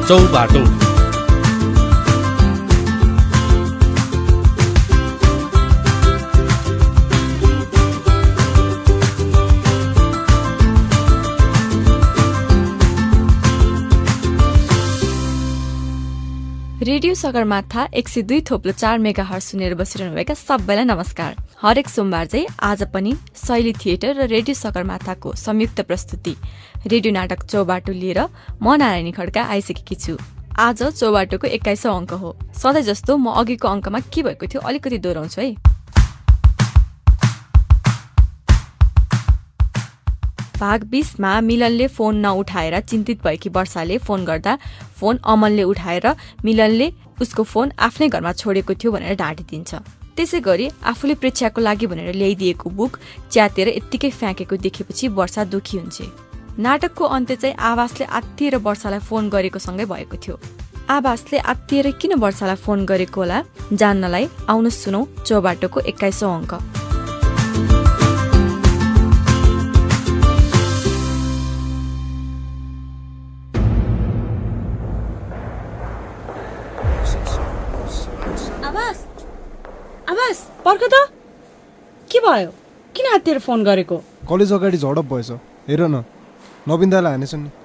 Chaubato. Radio Sagarmatha 102.4 megahertz सुनेर बसिरहनुभएका सबैलाई नमस्कार। हरेक सोमबार चाहिँ आज पनि शैली थिएटर र रेडियो सगरमाथाको संयुक्त प्रस्तुति रेडियो नाटक चौबाटो लिएर म नारायणी खड्का आइसकेकी छु। आज चौबाटोको 21औं अङ्क हो। सधैँ जस्तो म अघिको अङ्कमा के भएको थियो अलिकति दोहोऱ्याउँछु है। भाग 20 मा मिलनले फोन नउठाएर चिन्तित भएकी वर्षाले फोन गर्दा फोन अमलले उठाएर मिलनले उसको फोन आफ्नै घरमा छोडेको थियो भनेर ढाँटिदिन्छ। त्यसै गरी आफूले परीक्षाको लागि भनेर ल्याइदिएको बुक च्यातेर यत्तिकै फ्याँकेको देखेपछि वर्षा दुखी हुन्छ। नाटकको अन्त्य चाहिँ आवासले आत्तिएर वर्षालाई फोन गरेको सँगै भएको थियो। आवासले आत्तिएर किन वर्षालाई फोन गरेको होला जान्नलाई आउनुहोस् सुनौ चौबाटोको 21औं अङ्क। पर्ख त के भयो? किन हातेर फोन गरेको? कलेज अगाडि झडप भएछ, हेर न, नवीन दाइलाई हानेछन् नि।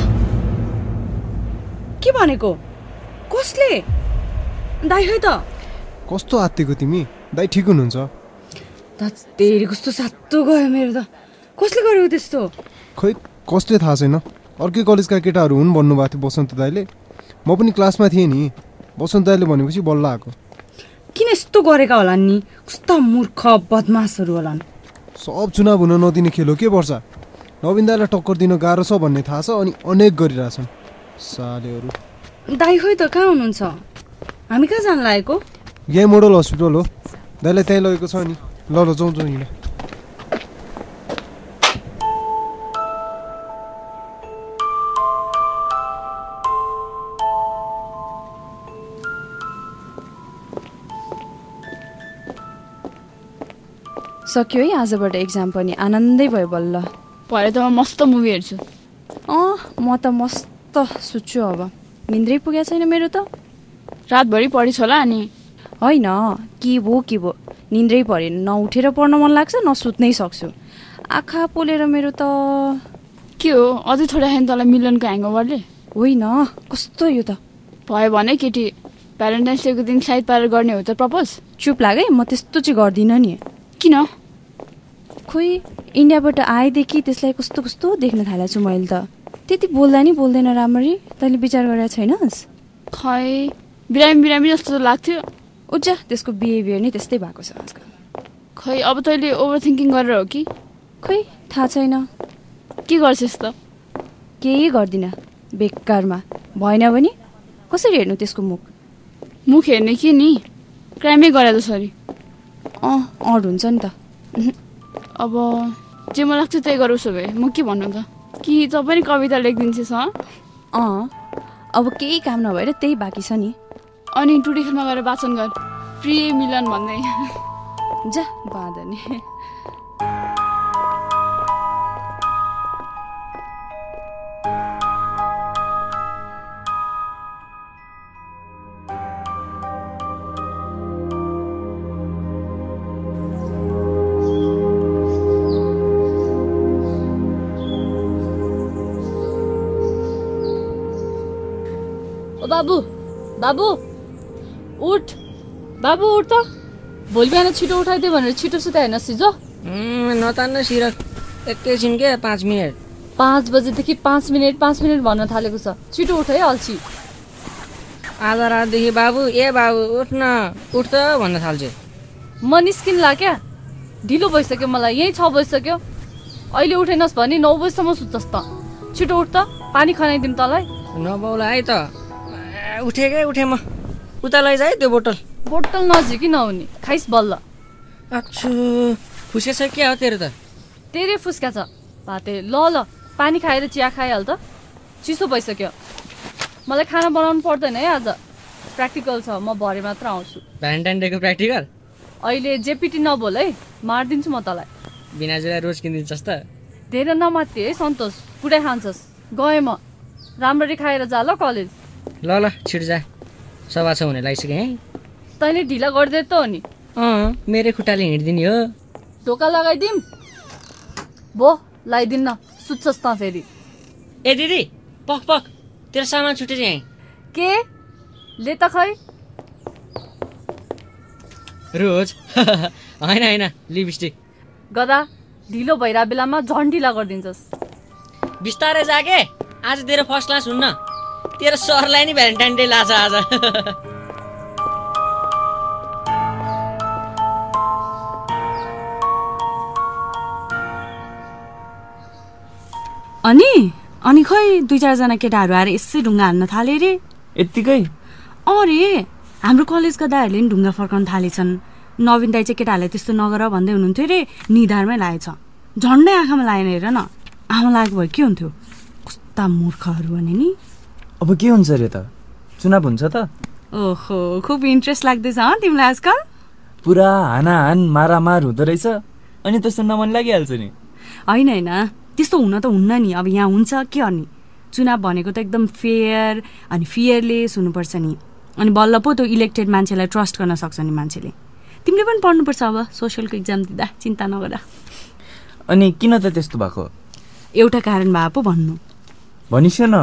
के भनेको? कसले? दाइ है त? कस्तो आत्तिको तिमी? दाइ ठिक हुनुहुन्छ? तेरी कस्तो सातो गयो मेरो त। कसले गर्यो त्यस्तो? खै कसले थाहा छैन। अर्कै कलेजका केटाहरू हुन् भन्नुभएको थियो बसन्त दाइले। म पनि क्लासमा थिएँ नि। बसन्त दाइले भनेपछि बल्ल आएको। किन यस्तो गरेका होलान् नि? कस्ता मूर्ख बदमासहरू होलान्। सब चुनाव हुन नदिने खेल हो के वर्षा? नवीन दाइलाई टक्कर दिन गाह्रो छ भन्ने थाहा छ अनि अनेक गरिरहेछन् सालेहरू। दाइ खोइ त कहाँ हुनुहुन्छ? हामी कहाँ जान लागेको? यही मोडल हस्पिटल हो। दाइलाई त्यहीँ लगेको छ नि। ल जाउँ हिँड। सक्यो है आजबाट एक्जाम पनि। आनन्दै भयो बल्ल। भरे त म मस्त मुभी हेर्छु। म त मस्त सुत्छु अब। निन्द्रै पुगेको छैन मेरो त। रातभरि पढिछ होला अनि? होइन के भो निन्द्रै परेन। नउठेर पढ्न मन लाग्छ न सुत्नै सक्छु। आँखा पोलेर मेरो त। के हो अझै थोरै खायो तँलाई मिलनको ह्याङओभरले? होइन कस्तो यो त। भयो भने केटी भ्यालेन्टाइन्स डेको दिन साइड पारेर गर्ने हो त प्रपोज? चुप लाग है, म त्यस्तो चाहिँ गर्दिनँ नि। किन? खोइ इन्डियाबाट आएदेखि त्यसलाई कस्तो कस्तो देख्न थालेको छु मैले त। त्यति बोल्दा नि बोल्दैन राम्ररी। तैँले विचार गरेको छैनस्? खै बिरामी जस्तो लाग्थ्यो। उज्जा त्यसको बिहेभियर नै त्यस्तै भएको छ आजकल। खै अब तैँले ओभर थिङ्किङ गरेर हो कि? खोइ थाहा छैन। के गर्छस् त? केही गर्दिनँ बेकारमा। भएन भने कसरी हेर्नु त्यसको मुख हेर्ने के नि? क्राइमै गरे जसरी। अड हुन्छ नि त। अब जे मन लाग्छ त्यही गर। उसो भए म के भन्नु त? कि तँ पनि कविता लेखिदिन्छस्? अब केही काम नभएर त्यही बाँकी छ नि। अनि टुडीखेलमा गएर वाचन गर, प्रिय मिलन भन्दै। जा बाँधने। बाबु उठ। बाबु उठ त। भोलि बिहान छिटो उठाइदियो भनेर छिटो सुता हेर्न सिजो। नतान्न सिरक एकैछिन के 5 मिनट। 5 बजेदेखि 5 मिनट भन्न थालेको छ। छिटो उठ है अल्छी। आधा रातदेखि बाबु उठ न उठ त भन्न थाल्छु। म निस्किन्ला क्या? ढिलो भइसक्यो मलाई। यहीँ 6 बजिसक्यो। अहिले उठेनस् भने 9 बजीसम्म सुत्छस् त। छिटो उठ त। पानी खनाइदिउँ तँलाई। नबौला है त। उठे म। उता लैजा है त्यो बोतल नजिकै नहुने। खाइस बल्ल। अच्छु फुस्के छ क्या हो तेरो त? तेरै फुस्का छ भाते। ल पानी खाएर चिया खाइहाल त। चिसो भइसक्यो। मलाई खाना बनाउनु पर्दैन है आज। प्र्याक्टिकल छ। म भरे मात्र आउँछु। भ्यालेन्टाइन डेको प्र्याक्टिकल? अहिले जेपिटी नबोल है। मारिदिन्छु म तँलाई। बिनाजुलाई रोज किनिदिन्छस् त? धेरै नमात्ति है सन्तोष। पुरै खान्छस्। गएँ म। राम्ररी खाएर जा ल कलेज। ल छिट जा सभा छ हुने लागिसक्यो है तैँले ढिला गरिदिए त हो नि मेरै खुट्टाले हिँडिदिने हो ढोका लगाइदिउँ भो लगाइदिन्न सुत्छस् त फेरि ए दिदी पख पख तेरो सामान छुटेछ यहीँ के ले त खै रोज होइन लिपस्टिक गदा ढिलो भइरहेको बेलामा झन् ढिला गरिदिन्छस् बिस्तारै जा के आज तेरो फर्स्ट क्लास हुन्न तेरो सरलाई नि भ्यालेन्टाइन डे लाछ आज अनि खै 2-4 जना केटाहरू आएर यसै ढुङ्गा हान्न थाले रे यत्तिकै अरे हाम्रो कलेजका दाइहरूले नि ढुङ्गा फर्काउन थालेछन् नवीन दाइ चाहिँ केटाहरूलाई त्यस्तो नगर भन्दै हुनुहुन्थ्यो रे निधारमै लागेछ झन्डै आँखामा लागेन हेर न आमा लागेको भए के हुन्थ्यो कस्ता मूर्खहरू भने नि अब के हुन्छ रे त चुनाव हुन्छ त ओहो खुब इन्ट्रेस्ट लाग्दैछ तिमीलाई आजकल पुरा हानाहान मारामार हुँदो रहेछ अनि त सुन्न मन लागिहाल्छ नि होइन त्यस्तो हुन त हुन्न नि अब यहाँ हुन्छ के अनि चुनाव भनेको त एकदम फेयर अनि फियरलेस हुनुपर्छ नि अनि बल्ल पो त्यो इलेक्टेड मान्छेलाई ट्रस्ट गर्न सक्छ नि मान्छेले तिमीले पनि पढ्नुपर्छ अब सोसियलको इक्जाम दिँदा चिन्ता नगर अनि किन त त्यस्तो भएको एउटा कारण भए पो भन्नु भनिस् न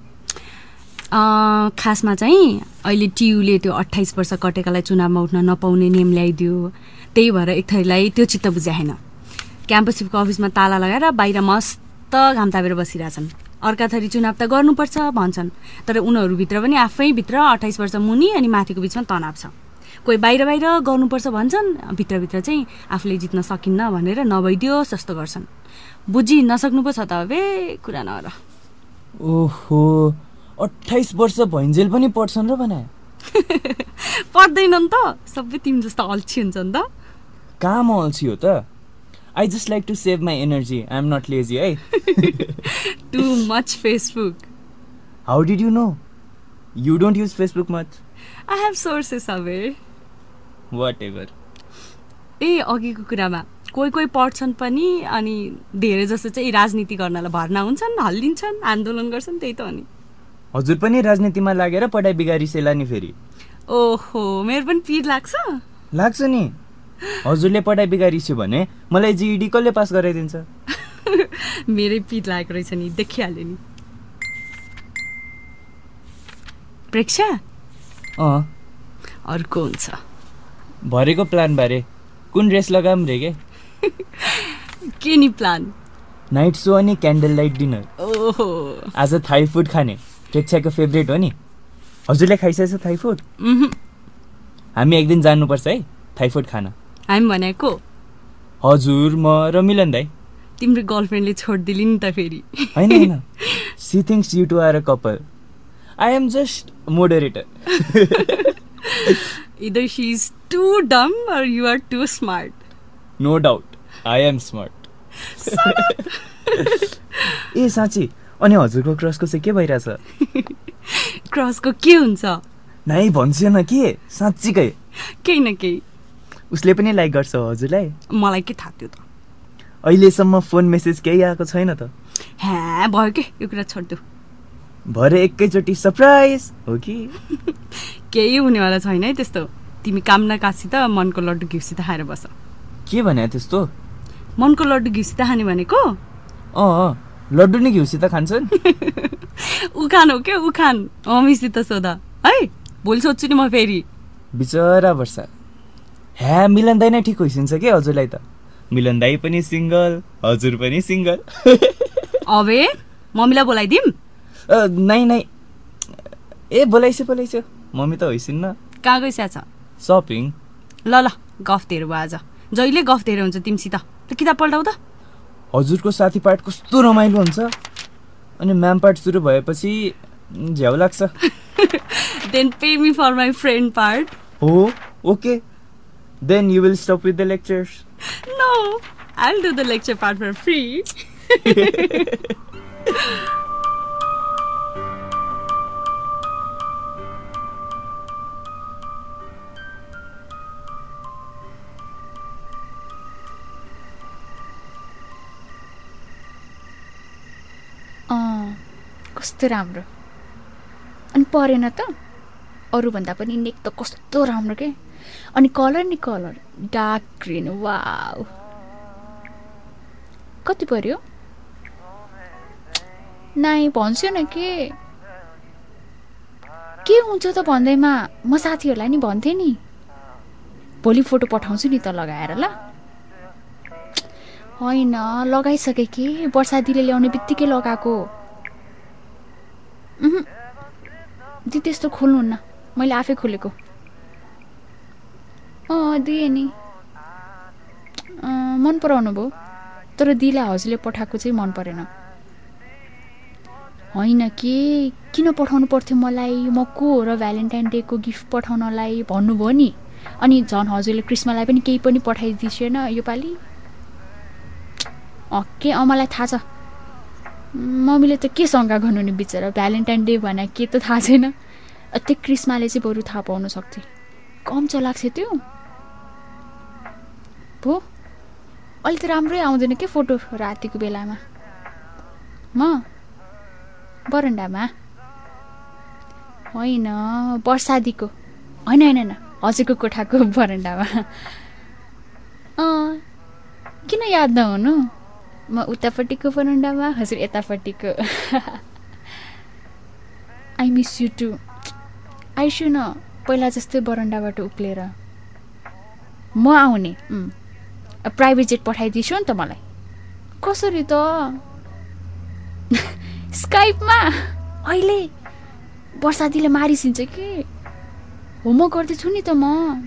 खासमा चाहिँ अहिले टियुले त्यो 28 वर्ष कटेकालाई चुनावमा उठ्न नपाउने नियम ल्याइदियो त्यही भएर एक थरीलाई त्यो चित्त बुझाएन क्याम्पसको अफिसमा ताला लगाएर बाहिर मस्त घाम तापेर बसिरहेछन् अर्का थरी चुनाव त गर्नुपर्छ भन्छन् तर उनीहरूभित्र पनि आफैभित्र 28 वर्ष मुनि अनि माथिको बिचमा तनाव छ कोही बाहिर गर्नुपर्छ भन्छन् भित्रभित्र चाहिँ आफूले जित्न सकिन्न भनेर नभइदियोस् जस्तो गर्छन् बुझि नसक्नु पो छ त अब कुरा नगर ओहो 28 वर्ष भइन्जेल पनि पढ्छन् र भने पढ्दैनन् त सबै तिमी जस्तो अल्छी हुन्छ नि त कहाँ म अल्छी हो त I just like to save my energy. I'm not lazy, eh? Too much Facebook. How did you know? You don't use Facebook much. I have sources away. Whatever. अघिको कुरामा कोही पढ्छन् पनि अनि धेरै जस्तो चाहिँ राजनीति गर्नलाई भर्ना हुन्छन् हल्लिन्छन् आन्दोलन गर्छन् त्यही त हो नि हजुर पनि राजनीतिमा लागेर पढाइ बिगारिसेला नि फेरि ओहो मेरो पनि पिर लाग्छ नि हजुरले पढाइ बिगारिस्यो भने मलाई जीईडी कसले पास गराइदिन्छ मेरै पिर लागेको रहेछ नि देखिहाल्यो नि प्रेक्षा अर्को हुन्छ भरेको प्लान बारे कुन ड्रेस लगाम रे के नि प्लान नाइट सो अनि क्यान्डल लाइट डिनर ओहो आज थाई फुड खाने प्रेक्षाको फेभरेट हो नि हजुरले खाइसकेछ थाई फुड हामी एक दिन जानुपर्छ है थाई फुड खाना हामी भनेको हजुर म र मिलन दाइ तिम्रो गर्लफ्रेन्डले छोड्दिली नि त फेरि हैन she thinks you two are a couple I am just moderator either she is too dumb or you are too smart no doubt I am smart ए साँच्ची अनि हजुरको क्रसको चाहिँ के भइराछ क्रसको के हुन्छ नाइ भन्छ न के साँच्चीकै केही न केही उसले पनि लाइक गर्छ हजुरलाई मलाई के थाहा थियो त अहिलेसम्म फोन मेसेज केही आएको छैन त ह्या भयो के यो कुरा छोड्दियो भरे एकैचोटि सरप्राइज हो कि केही हुनेवाला छैन है त्यस्तो तिमी काम नकासी त मनको लड्डु घिउसित खाएर बस के भने त्यस्तो मनको लड्डु घिउसित खाने भनेको लड्डु नि घिउसित खान्छन् उखान हो के उखान मम्मीसित सोधा है भोलि सोध्छु नि म फेरि बिचरा वर्षा ह्या मिलन दाइ नै ठिक होइसिन्छ के हजुरलाई त मिलन दाइ पनि सिङ्गल हजुर पनि सिङ्गल अबे मम्मीलाई बोलाइदिम नाइ ए बोलाइसो मम्मी त होइसिन्न कहाँ गइसा छ सपिङ ल गफ धेरै भयो आज जहिले गफ धेरै हुन्छ तिमीसित त किताब पल्टाउ त हजुरको साथी पाठ कस्तो रमाइलो हुन्छ अनि म्याम पाठ सुरु भएपछि झ्याउ लाग्छ then pay me for my friend part हो okay then you will stop with the lectures no I will do the lecture part for free कस्तो राम्रो अनि परेन त अरूभन्दा पनि नेक त कस्तो राम्रो के अनि कलर नि कलर डार्क ग्रिन वाउ कति पर्यो नाइ भन्छु न के हुन्छ त भन्दैमा म साथीहरूलाई नि भन्थेँ नि भोलि फोटो पठाउँछु नि त लगाएर ल होइन लगाइसके कि वर्षा दिदीले ल्याउने बित्तिकै लगाएको दिदी त्यस्तो खोल्नुहुन्न मैले आफै खोलेको दिएँ नि मन पराउनु भयो तर दिदीलाई हजुरले पठाएको चाहिँ मन परेन होइन कि किन पठाउनु पर्थ्यो मलाई म को हो र भ्यालेन्टाइन डेको गिफ्ट पठाउनलाई भन्नुभयो नि अनि झन् हजुरले क्रिस्मसलाई पनि केही पनि पठाइदिसेन योपालि के मलाई थाहा छ मम्मीले त के शङ्का गर्नु नि बिचरा भ्यालेन्टाइन डे भने के त थाहा छैन त्यो क्रिस्मसले चाहिँ बरु थाहा पाउन सक्थ्यो कम चलाएको थियो त्यो भो अहिले त राम्रै आउँदैन के फोटो रातिको बेलामा म बरन्डामा होइन वर्षादीको होइन हजुरको कोठाको बरन्डामा किन याद नहुनु म उतापट्टिको बरन्डामा हजुर यतापट्टिको आई मिस यु टु आइसु न पहिला जस्तै बरन्डाबाट उक्लेर म आउने प्राइभेट जेट पठाइदिन्छु नि त मलाई कसरी त स्काइपमा अहिले वर्षादीले मारिसिन्छ कि होमवर्क गर्दैछु नि त म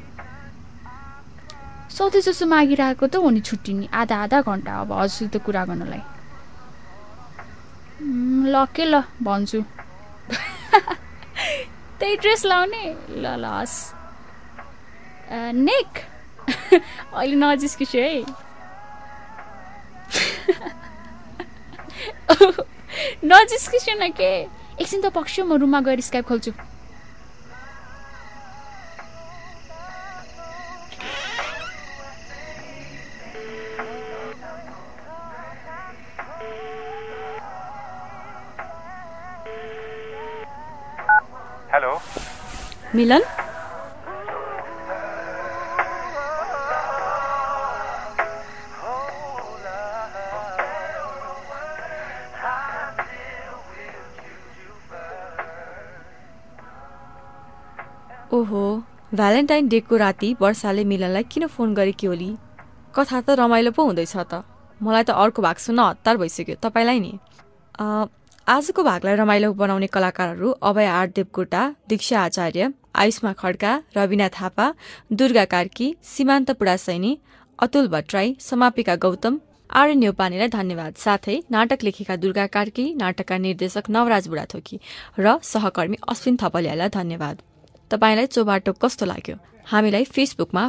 सधैँ जस्तो मागिरहेको त हो नि छुट्टी नि आधा घन्टा अब हजुरसित कुरा गर्नलाई ल के ल भन्छु त्यही ड्रेस लाउने ल हस् नेक अहिले नजिस्किसु है नजिस्किसु न के एकछिन त पक्ष म रुममा गएर स्काइप खोल्छु हेलो मिलन ओहो भ्यालेन्टाइन डेको राति वर्षाले मिलनलाई किन फोन गरेकी होली कथा त रमाइलो पो हुँदैछ त मलाई त अर्को भाग सुन्न हतार भइसक्यो तपाईँलाई नि आजको भागलाई रमाइलो बनाउने कलाकारहरू अभय आर देवकोटा दीक्षा आचार्य आयुष्मा खड्का रविना थापा दुर्गा कार्की सीमान्त पुडासैनी अतुल भट्टराई समापिका गौतम आर्य न्यौपानेलाई धन्यवाद साथै नाटक लेखेका दुर्गा कार्की नाटकका निर्देशक नवराज बुढाथोकी र सहकर्मी अश्विन थपलियालाई धन्यवाद तपाईलाई चौबाटो कस्तो लाग्यो हामीलाई फेसबुकमा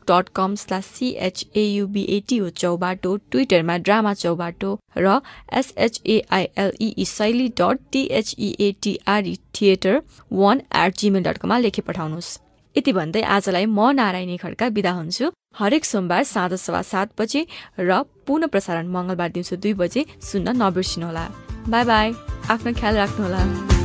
facebook.com/CHAUBATO चौबाटो ट्विटरमा ड्रामा चौबाटो र shaile.theatre1@gmail.com मा लेखी पठाउनुहोस् यति भन्दै आजलाई म नारायणी खड्का बिदा हुन्छु हरेक सोमबार साँझ 7:15 बजे र पुनः प्रसारण मंगलबार दिउँसो 2 बजे सुन्न नबिर्सिनुहोला बाई बाई आफ्नो ख्याल राख्नुहोला